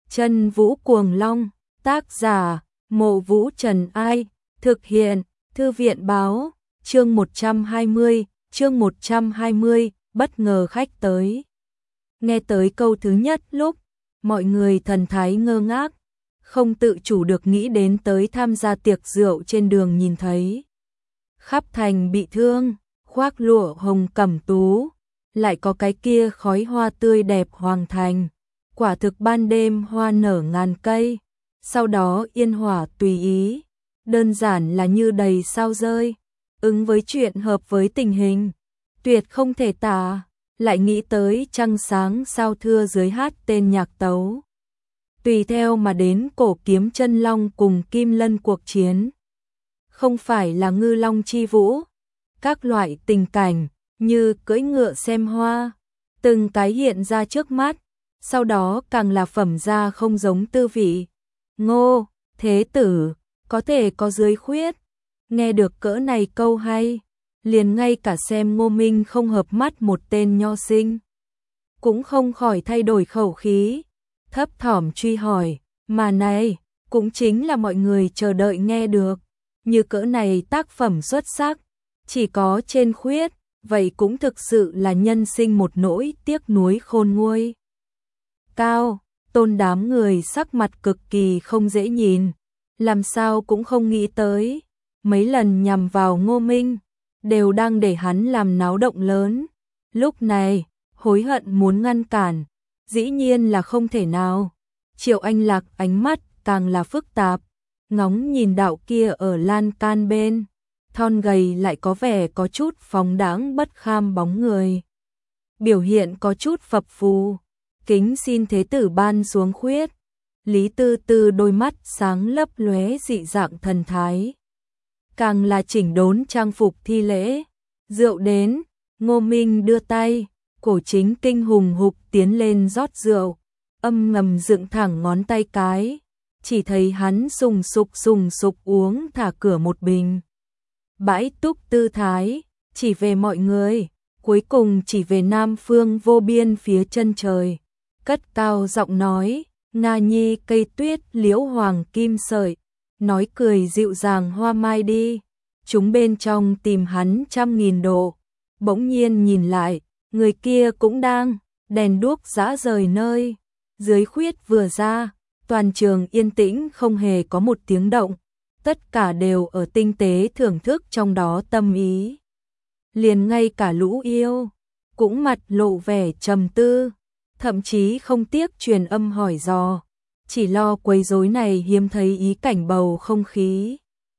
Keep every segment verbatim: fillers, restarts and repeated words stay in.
Chân Vũ Cuồng Long, tác giả, Mộ Vũ Trần Ai, thực hiện, Thư viện báo, chương một trăm hai mươi, chương một trăm hai mươi, bất ngờ khách tới. Nghe tới câu thứ nhất lúc, mọi người thần thái ngơ ngác, không tự chủ được nghĩ đến tới tham gia tiệc rượu trên đường nhìn thấy. Khắp thành bị thương, khoác lụa hồng cẩm tú, lại có cái kia khói hoa tươi đẹp hoàng thành. Quả thực ban đêm hoa nở ngàn cây, sau đó yên hỏa tùy ý, đơn giản là như đầy sao rơi, ứng với chuyện hợp với tình hình, tuyệt không thể tả, lại nghĩ tới trăng sáng sao thưa dưới hát tên nhạc tấu. Tùy theo mà đến cổ kiếm chân long cùng kim lân cuộc chiến. Không phải là ngư long chi vũ, các loại tình cảnh như cưỡi ngựa xem hoa, từng cái hiện ra trước mắt. Sau đó càng là phẩm gia không giống tư vị. Ngô, thế tử, có thể có dưới khuyết. Nghe được cỡ này câu hay, liền ngay cả xem Ngô Minh không hợp mắt một tên nho sinh. Cũng không khỏi thay đổi khẩu khí, thấp thỏm truy hỏi, mà này, cũng chính là mọi người chờ đợi nghe được. Như cỡ này tác phẩm xuất sắc, chỉ có trên khuyết, vậy cũng thực sự là nhân sinh một nỗi tiếc nuối khôn nguôi. Cao, Tôn đám người sắc mặt cực kỳ không dễ nhìn, làm sao cũng không nghĩ tới, mấy lần nhằm vào Ngô Minh, đều đang để hắn làm náo động lớn. Lúc này, hối hận muốn ngăn cản, dĩ nhiên là không thể nào. Triệu Anh Lạc ánh mắt càng là phức tạp, ngóng nhìn đạo kia ở lan can bên, thon gầy lại có vẻ có chút phóng đãng bất kham bóng người. Biểu hiện có chút phập phù. Kính xin thế tử ban xuống khuyết. Lý Tư Tư đôi mắt sáng lấp lóe dị dạng thần thái. Càng là chỉnh đốn trang phục thi lễ. Rượu đến, Ngô Minh đưa tay, cổ chính kinh hùng hục tiến lên rót rượu, âm ngầm dựng thẳng ngón tay cái, chỉ thấy hắn sùng sục sùng sục uống thả cửa một bình. Bãi túc tư thái, chỉ về mọi người, cuối cùng chỉ về Nam Phương vô biên phía chân trời. Cất cao giọng nói, Nga nhi cây tuyết liễu hoàng kim sợi, nói cười dịu dàng hoa mai đi. Chúng bên trong tìm hắn trăm nghìn độ, bỗng nhiên nhìn lại, người kia cũng đang, đèn đuốc rã rời nơi. Dưới khuyết vừa ra, toàn trường yên tĩnh không hề có một tiếng động, tất cả đều ở tinh tế thưởng thức trong đó tâm ý. Liền ngay cả lũ yêu, cũng mặt lộ vẻ trầm tư. Thậm chí không tiếc truyền âm hỏi dò, chỉ lo quấy rối này hiếm thấy ý cảnh bầu không khí.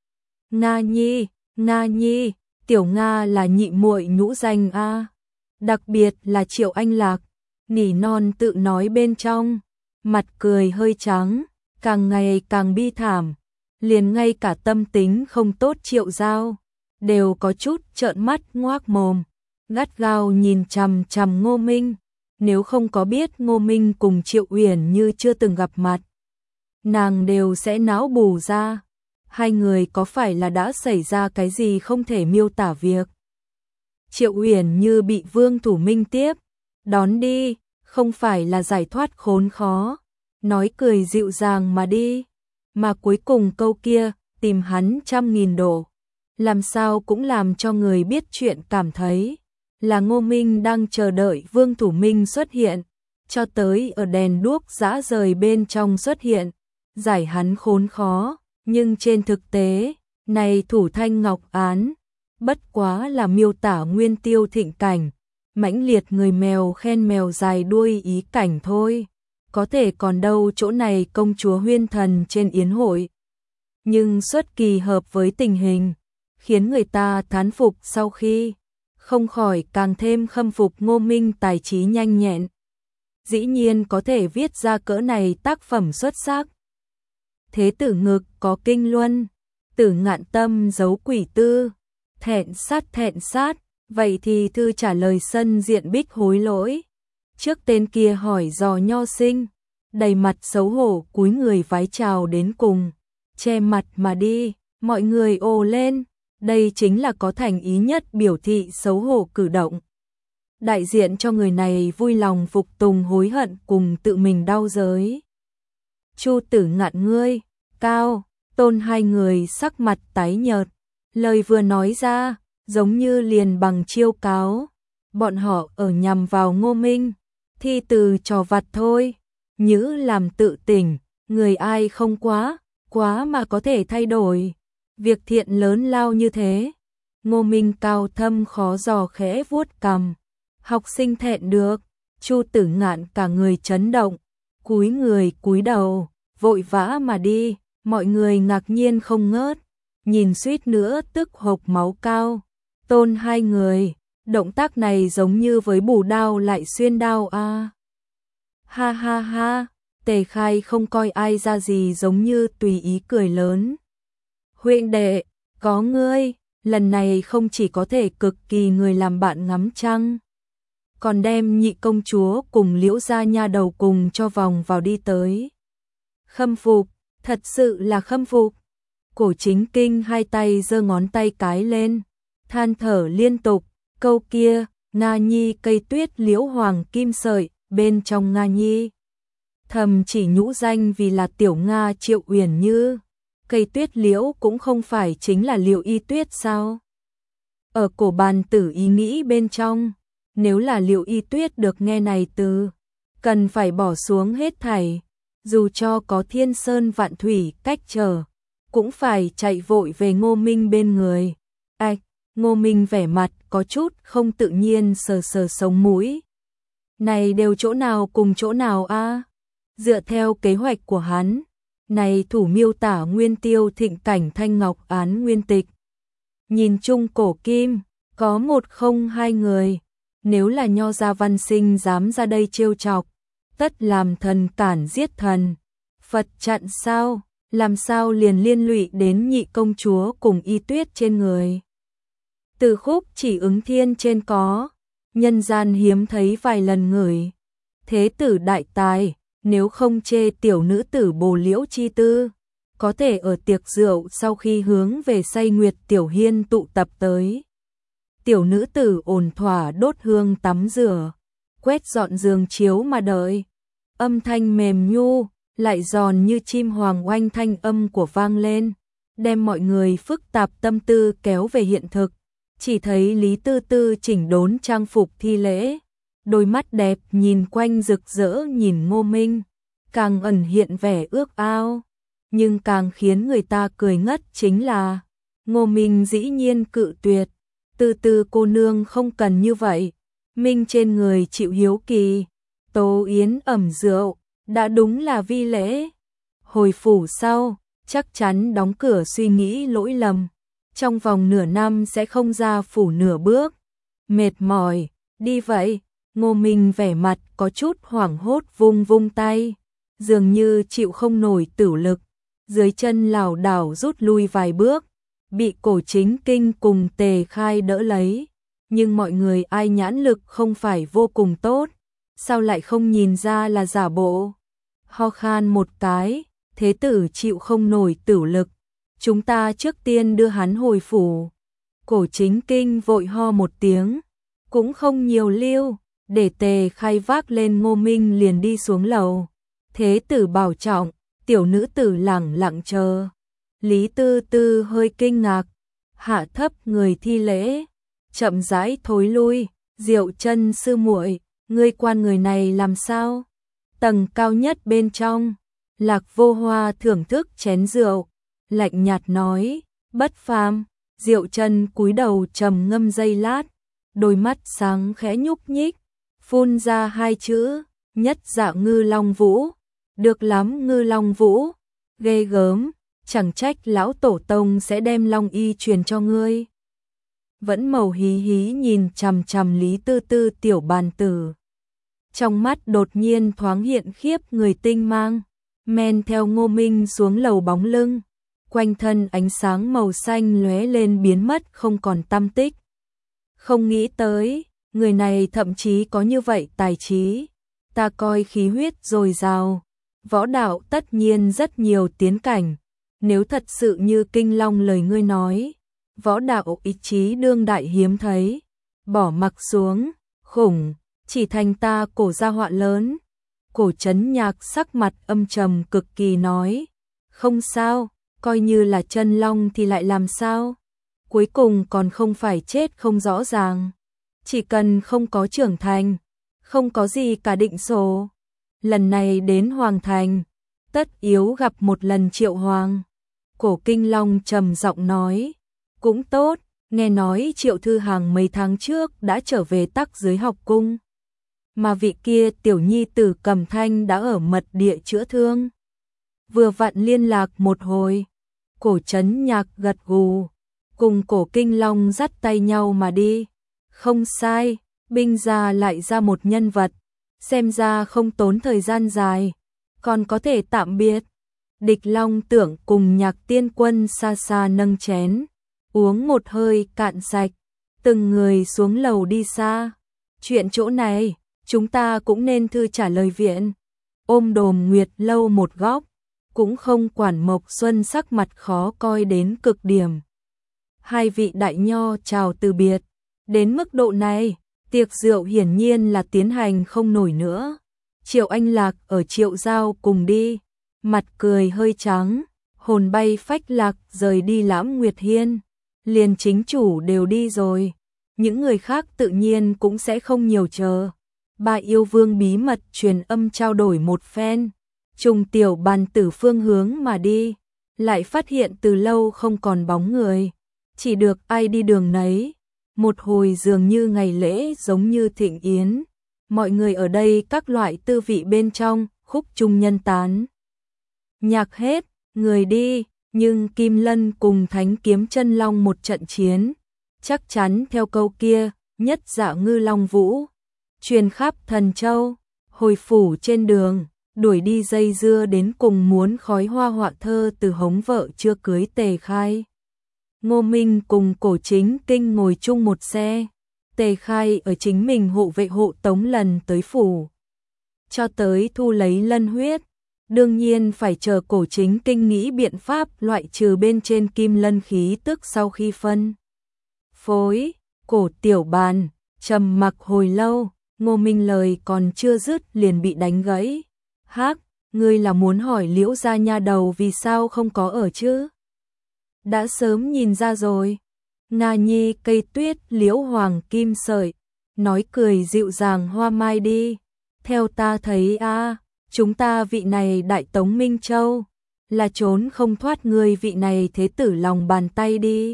Nga nhi, Nga nhi, tiểu Nga là nhị muội nhũ danh a, đặc biệt là Triệu Anh Lạc, nỉ non tự nói bên trong, mặt cười hơi trắng, càng ngày càng bi thảm, liền ngay cả tâm tính không tốt Triệu Giao, đều có chút trợn mắt ngoác mồm, gắt gao nhìn chằm chằm Ngô Minh. Nếu không có biết Ngô Minh cùng Triệu Uyển Như chưa từng gặp mặt, nàng đều sẽ não bù ra, hai người có phải là đã xảy ra cái gì không thể miêu tả việc. Triệu Uyển Như bị Vương Thủ Minh tiếp, đón đi, không phải là giải thoát khốn khó, nói cười dịu dàng mà đi, mà cuối cùng câu kia, tìm hắn trăm nghìn độ, làm sao cũng làm cho người biết chuyện cảm thấy là Ngô Minh đang chờ đợi Vương Thủ Minh xuất hiện, cho tới ở đèn đuốc rã rời bên trong xuất hiện, giải hắn khốn khó, nhưng trên thực tế, này Thủ Thanh Ngọc án, bất quá là miêu tả nguyên tiêu thịnh cảnh, mãnh liệt người mèo khen mèo dài đuôi ý cảnh thôi, có thể còn đâu chỗ này công chúa huyên thần trên yến hội. Nhưng xuất kỳ hợp với tình hình, khiến người ta thán phục sau khi không khỏi càng thêm khâm phục Ngô Minh tài trí nhanh nhẹn. Dĩ nhiên có thể viết ra cỡ này tác phẩm xuất sắc. Thế tử ngực có kinh luân, tử ngạn tâm giấu quỷ tư, thẹn sát thẹn sát, vậy thì thư trả lời sân diện bích hối lỗi. Trước tên kia hỏi dò nho sinh, đầy mặt xấu hổ cúi người vái chào đến cùng, che mặt mà đi, mọi người ồ lên. Đây chính là có thành ý nhất biểu thị xấu hổ cử động. Đại diện cho người này vui lòng phục tùng hối hận cùng tự mình đau giới. Chu Tử Ngạn ngươi, Cao, Tôn hai người sắc mặt tái nhợt, lời vừa nói ra, giống như liền bằng chiêu cáo, bọn họ ở nhằm vào Ngô Minh, thi từ trò vặt thôi, nhữ làm tự tỉnh, người ai không quá, quá mà có thể thay đổi, việc thiện lớn lao như thế. Ngô Minh cao thâm khó dò khẽ vuốt cằm, học sinh thẹn được, Chu Tử Ngạn cả người chấn động, cúi người cúi đầu, vội vã mà đi, mọi người ngạc nhiên không ngớt, nhìn suýt nữa tức hộc máu Cao, Tôn hai người, động tác này giống như với bù đao lại xuyên đao a. À. Ha ha ha, Tề Khai không coi ai ra gì giống như tùy ý cười lớn. Huynh đệ, có ngươi, lần này không chỉ có thể cực kỳ người làm bạn ngắm trăng, còn đem nhị công chúa cùng Liễu gia nha đầu cùng cho vòng vào đi tới. Khâm phục, thật sự là khâm phục. Cổ Chính Kinh hai tay giơ ngón tay cái lên, than thở liên tục, câu kia, Nga Nhi cây tuyết liễu hoàng kim sợi, bên trong Nga Nhi. Thầm chỉ nhũ danh vì là tiểu Nga Triệu Uyển Như, cây tuyết liễu cũng không phải chính là Liễu Y Tuyết sao? Ở cổ bàn tử ý nghĩ bên trong, nếu là Liễu Y Tuyết được nghe này từ, cần phải bỏ xuống hết thảy, dù cho có thiên sơn vạn thủy cách trở, cũng phải chạy vội về Ngô Minh bên người. Ảch, Ngô Minh vẻ mặt có chút không tự nhiên sờ sờ sống mũi. Này đều chỗ nào cùng chỗ nào a? À? Dựa theo kế hoạch của hắn, này thủ miêu tả nguyên tiêu thịnh cảnh thanh ngọc án nguyên tịch. Nhìn chung cổ kim, có một không hai người, nếu là Nho gia văn sinh dám ra đây trêu chọc, tất làm thần cản giết thần. Phật chặn sao, làm sao liền liên lụy đến nhị công chúa cùng Y Tuyết trên người. Từ khúc chỉ ứng thiên trên có, nhân gian hiếm thấy vài lần ngửi. Thế tử đại tài, nếu không chê tiểu nữ tử Bồ Liễu chi tư, có thể ở tiệc rượu sau khi hướng về say nguyệt tiểu hiên tụ tập tới. Tiểu nữ tử ổn thỏa đốt hương tắm rửa, quét dọn giường chiếu mà đợi. Âm thanh mềm nhu, lại giòn như chim hoàng oanh thanh âm của vang lên, đem mọi người phức tạp tâm tư kéo về hiện thực. Chỉ thấy Lý Tư Tư chỉnh đốn trang phục thi lễ, đôi mắt đẹp nhìn quanh rực rỡ nhìn Ngô Minh, càng ẩn hiện vẻ ước ao, nhưng càng khiến người ta cười ngất chính là Ngô Minh dĩ nhiên cự tuyệt. Tư Tư cô nương không cần như vậy, Minh trên người chịu hiếu kỳ, tố yến ẩm rượu, đã đúng là vi lễ. Hồi phủ sau, chắc chắn đóng cửa suy nghĩ lỗi lầm, trong vòng nửa năm sẽ không ra phủ nửa bước. Mệt mỏi, đi vậy. Ngô Minh vẻ mặt có chút hoảng hốt vung vung tay, dường như chịu không nổi tửu lực, dưới chân lảo đảo rút lui vài bước, bị Cổ Chính Kinh cùng Tề Khai đỡ lấy, nhưng mọi người ai nhãn lực không phải vô cùng tốt, sao lại không nhìn ra là giả bộ. Ho khan một cái, thế tử chịu không nổi tửu lực, chúng ta trước tiên đưa hắn hồi phủ. Cổ Chính Kinh vội ho một tiếng, cũng không nhiều lưu, để Tề Khai vác lên Ngô Minh liền đi xuống lầu. Thế tử bảo trọng, tiểu nữ tử lẳng lặng chờ. Lý Tư Tư hơi kinh ngạc, hạ thấp người thi lễ, chậm rãi thối lui. Diệu Chân sư muội, ngươi quan người này làm sao? Tầng cao nhất bên trong, Lạc Vô Hoa thưởng thức chén rượu, lạnh nhạt nói, bất phàm. Diệu Chân cúi đầu trầm ngâm giây lát, đôi mắt sáng khẽ nhúc nhích, phun ra hai chữ, nhất dạ Ngư Long Vũ. Được lắm Ngư Long Vũ, ghê gớm, chẳng trách lão tổ tông sẽ đem Long Y truyền cho ngươi. Vẫn màu hí hí nhìn chằm chằm Lý Tư Tư tiểu bàn tử. Trong mắt đột nhiên thoáng hiện khiếp người tinh mang, men theo Ngô Minh xuống lầu bóng lưng, quanh thân ánh sáng màu xanh lóe lên biến mất không còn tăm tích. Không nghĩ tới, người này thậm chí có như vậy tài trí, ta coi khí huyết dồi dào, võ đạo tất nhiên rất nhiều tiến cảnh, nếu thật sự như Kinh Long lời ngươi nói, võ đạo ý chí đương đại hiếm thấy, bỏ mặc xuống, khủng, chỉ thành ta cổ gia họa lớn. Cổ Trấn Nhạc sắc mặt âm trầm cực kỳ nói, không sao, coi như là chân long thì lại làm sao? Cuối cùng còn không phải chết không rõ ràng. Chỉ cần không có trưởng thành, không có gì cả định số. Lần này đến Hoàng Thành, tất yếu gặp một lần Triệu Hoàng. Cổ Kinh Long trầm giọng nói, cũng tốt, nghe nói Triệu Thư Hằng mấy tháng trước đã trở về Tắc Dưới học cung. Mà vị kia tiểu nhi tử Cẩm Thanh đã ở mật địa chữa thương. Vừa vặn liên lạc một hồi, Cổ Trấn Nhạc gật gù, cùng Cổ Kinh Long dắt tay nhau mà đi. Không sai, binh gia lại ra một nhân vật, xem ra không tốn thời gian dài, còn có thể tạm biệt. Địch Long Tưởng cùng Nhạc Tiên Quân xa xa nâng chén, uống một hơi cạn sạch, từng người xuống lầu đi xa. Chuyện chỗ này, chúng ta cũng nên thư trả lời viện. Ôm Đồm Nguyệt Lâu một góc, cũng không quản Mộc Xuân sắc mặt khó coi đến cực điểm. Hai vị đại nho chào từ biệt, đến mức độ này, tiệc rượu hiển nhiên là tiến hành không nổi nữa. Triệu Anh Lạc ở Triệu Giao cùng đi, mặt cười hơi trắng, hồn bay phách lạc rời đi Lãm Nguyệt Hiên. Liền chính chủ đều đi rồi, những người khác tự nhiên cũng sẽ không nhiều chờ. Ba yêu vương bí mật truyền âm trao đổi một phen, trùng tiểu bàn tử phương hướng mà đi, lại phát hiện từ lâu không còn bóng người, chỉ được ai đi đường nấy. Một hồi dường như ngày lễ giống như thịnh yến, mọi người ở đây các loại tư vị bên trong, khúc trung nhân tán. Nhạc hết, người đi, nhưng Kim Lân cùng Thánh Kiếm Chân Long một trận chiến, chắc chắn theo câu kia, nhất dạ ngư long vũ, truyền khắp Thần Châu, hồi phủ trên đường, đuổi đi dây dưa đến cùng muốn khói hoa họa thơ từ hống vợ chưa cưới Tề Khai. Ngô Minh cùng Cổ Chính Kinh ngồi chung một xe, Tề Khai ở chính mình hộ vệ hộ tống lần tới phủ, cho tới thu lấy lân huyết. Đương nhiên phải chờ Cổ Chính Kinh nghĩ biện pháp loại trừ bên trên kim lân khí tức sau khi phân phối. Cổ Tiểu Bàn trầm mặc hồi lâu, Ngô Minh lời còn chưa dứt liền bị đánh gãy. Hắc, ngươi là muốn hỏi Liễu gia nha đầu vì sao không có ở chứ? Đã sớm nhìn ra rồi. Nga nhi cây tuyết Liễu hoàng kim sợi, nói cười dịu dàng hoa mai đi. Theo ta thấy a, à, chúng ta vị này đại tống Minh Châu, là trốn không thoát người vị này thế tử lòng bàn tay đi.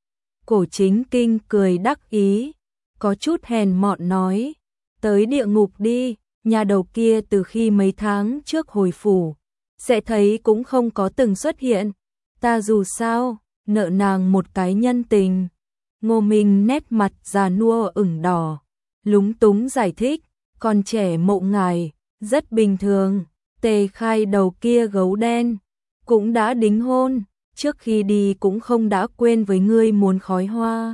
Cổ Chính Kinh cười đắc ý, có chút hèn mọn nói, tới địa ngục đi, nhà đầu kia từ khi mấy tháng trước hồi phủ, sẽ thấy cũng không có từng xuất hiện, ta dù sao, nợ nàng một cái nhân tình. Ngô Minh nét mặt già nua ửng đỏ, lúng túng giải thích, còn trẻ mộ ngài, rất bình thường, Tề Khai đầu kia gấu đen, cũng đã đính hôn, trước khi đi cũng không đã quên với ngươi muốn khói hoa.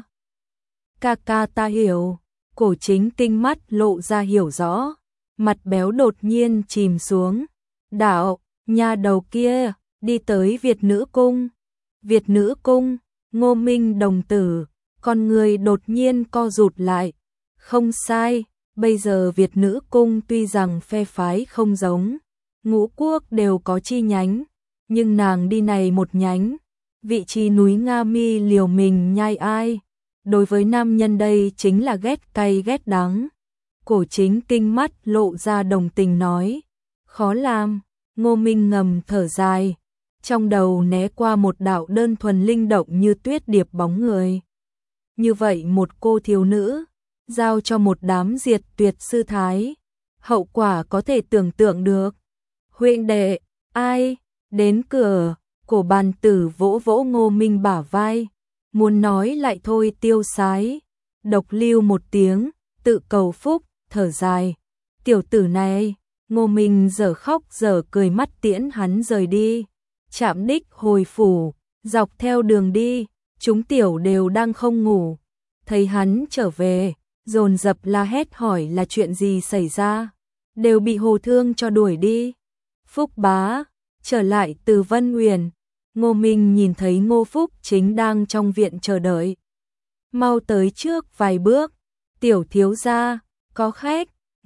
Ca ca ta hiểu. Cổ Chính Kinh mắt lộ ra hiểu rõ, mặt béo đột nhiên chìm xuống. Đạo, nhà đầu kia, đi tới Việt Nữ Cung. Việt Nữ Cung, Ngô Minh đồng tử, con người đột nhiên co rụt lại. Không sai, bây giờ Việt Nữ Cung tuy rằng phe phái không giống, ngũ quốc đều có chi nhánh, nhưng nàng đi này một nhánh, vị trí núi Nga Mi liều mình nhai ai. Đối với nam nhân đây chính là ghét cay ghét đắng. Cổ Chính Kinh mắt lộ ra đồng tình nói, khó làm. Ngô Minh ngầm thở dài, trong đầu né qua một đạo đơn thuần linh động như tuyết điệp bóng người. Như vậy một cô thiếu nữ, giao cho một đám diệt tuyệt sư thái, hậu quả có thể tưởng tượng được. Huynh đệ, ai, đến cửa, Cổ Bàn Tử vỗ vỗ Ngô Minh bả vai, muốn nói lại thôi tiêu sái, độc lưu một tiếng, tự cầu phúc, thở dài. Tiểu tử này, Ngô Minh dở khóc dở cười mắt tiễn hắn rời đi. Chạm đích hồi phủ, dọc theo đường đi, chúng tiểu đều đang không ngủ. Thấy hắn trở về, dồn dập la hét hỏi là chuyện gì xảy ra, đều bị Hồ Thương cho đuổi đi. Phúc bá, trở lại từ Vân Uyển. Ngô Minh nhìn thấy Ngô Phúc chính đang trong viện chờ đợi. Mau tới trước vài bước, tiểu thiếu gia, có khách.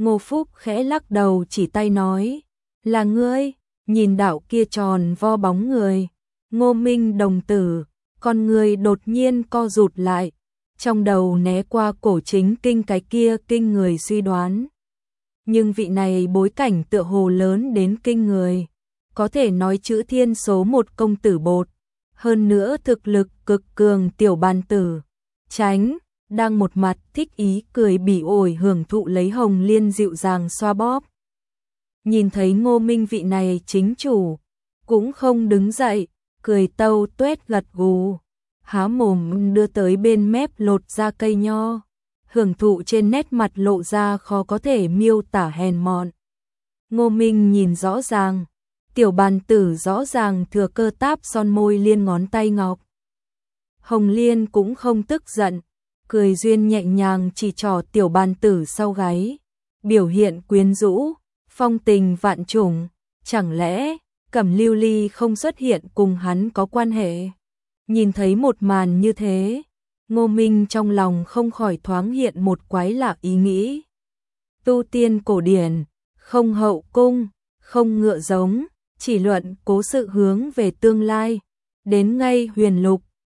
Ngô Phúc khẽ lắc đầu chỉ tay nói, là ngươi, nhìn đạo kia tròn vo bóng người. Ngô Minh đồng tử, con người đột nhiên co rụt lại, trong đầu né qua cổ chính kinh cái kia kinh người suy đoán. Nhưng vị này bối cảnh tựa hồ lớn đến kinh người, có thể nói chữ thiên số một công tử bột, hơn nữa thực lực cực cường tiểu bàn tử. Tránh, đang một mặt thích ý cười bỉ ổi hưởng thụ lấy Hồng Liên dịu dàng xoa bóp. Nhìn thấy Ngô Minh vị này chính chủ, cũng không đứng dậy, cười tâu tuét gật gù, há mồm đưa tới bên mép lột ra cây nho, hưởng thụ trên nét mặt lộ ra khó có thể miêu tả hèn mọn. Ngô Minh nhìn rõ ràng, tiểu bàn tử rõ ràng thừa cơ táp son môi liên ngón tay ngọc. Hồng Liên cũng không tức giận, cười duyên nhẹ nhàng chỉ trỏ tiểu bàn tử sau gáy, biểu hiện quyến rũ, phong tình vạn trùng, chẳng lẽ Cẩm Lưu Ly không xuất hiện cùng hắn có quan hệ? Nhìn thấy một màn như thế, Ngô Minh trong lòng không khỏi thoáng hiện một quái lạ ý nghĩ. Tu tiên cổ điển, không hậu cung, không ngựa giống, chỉ luận cố sự hướng về tương lai, đến ngay huyền lục,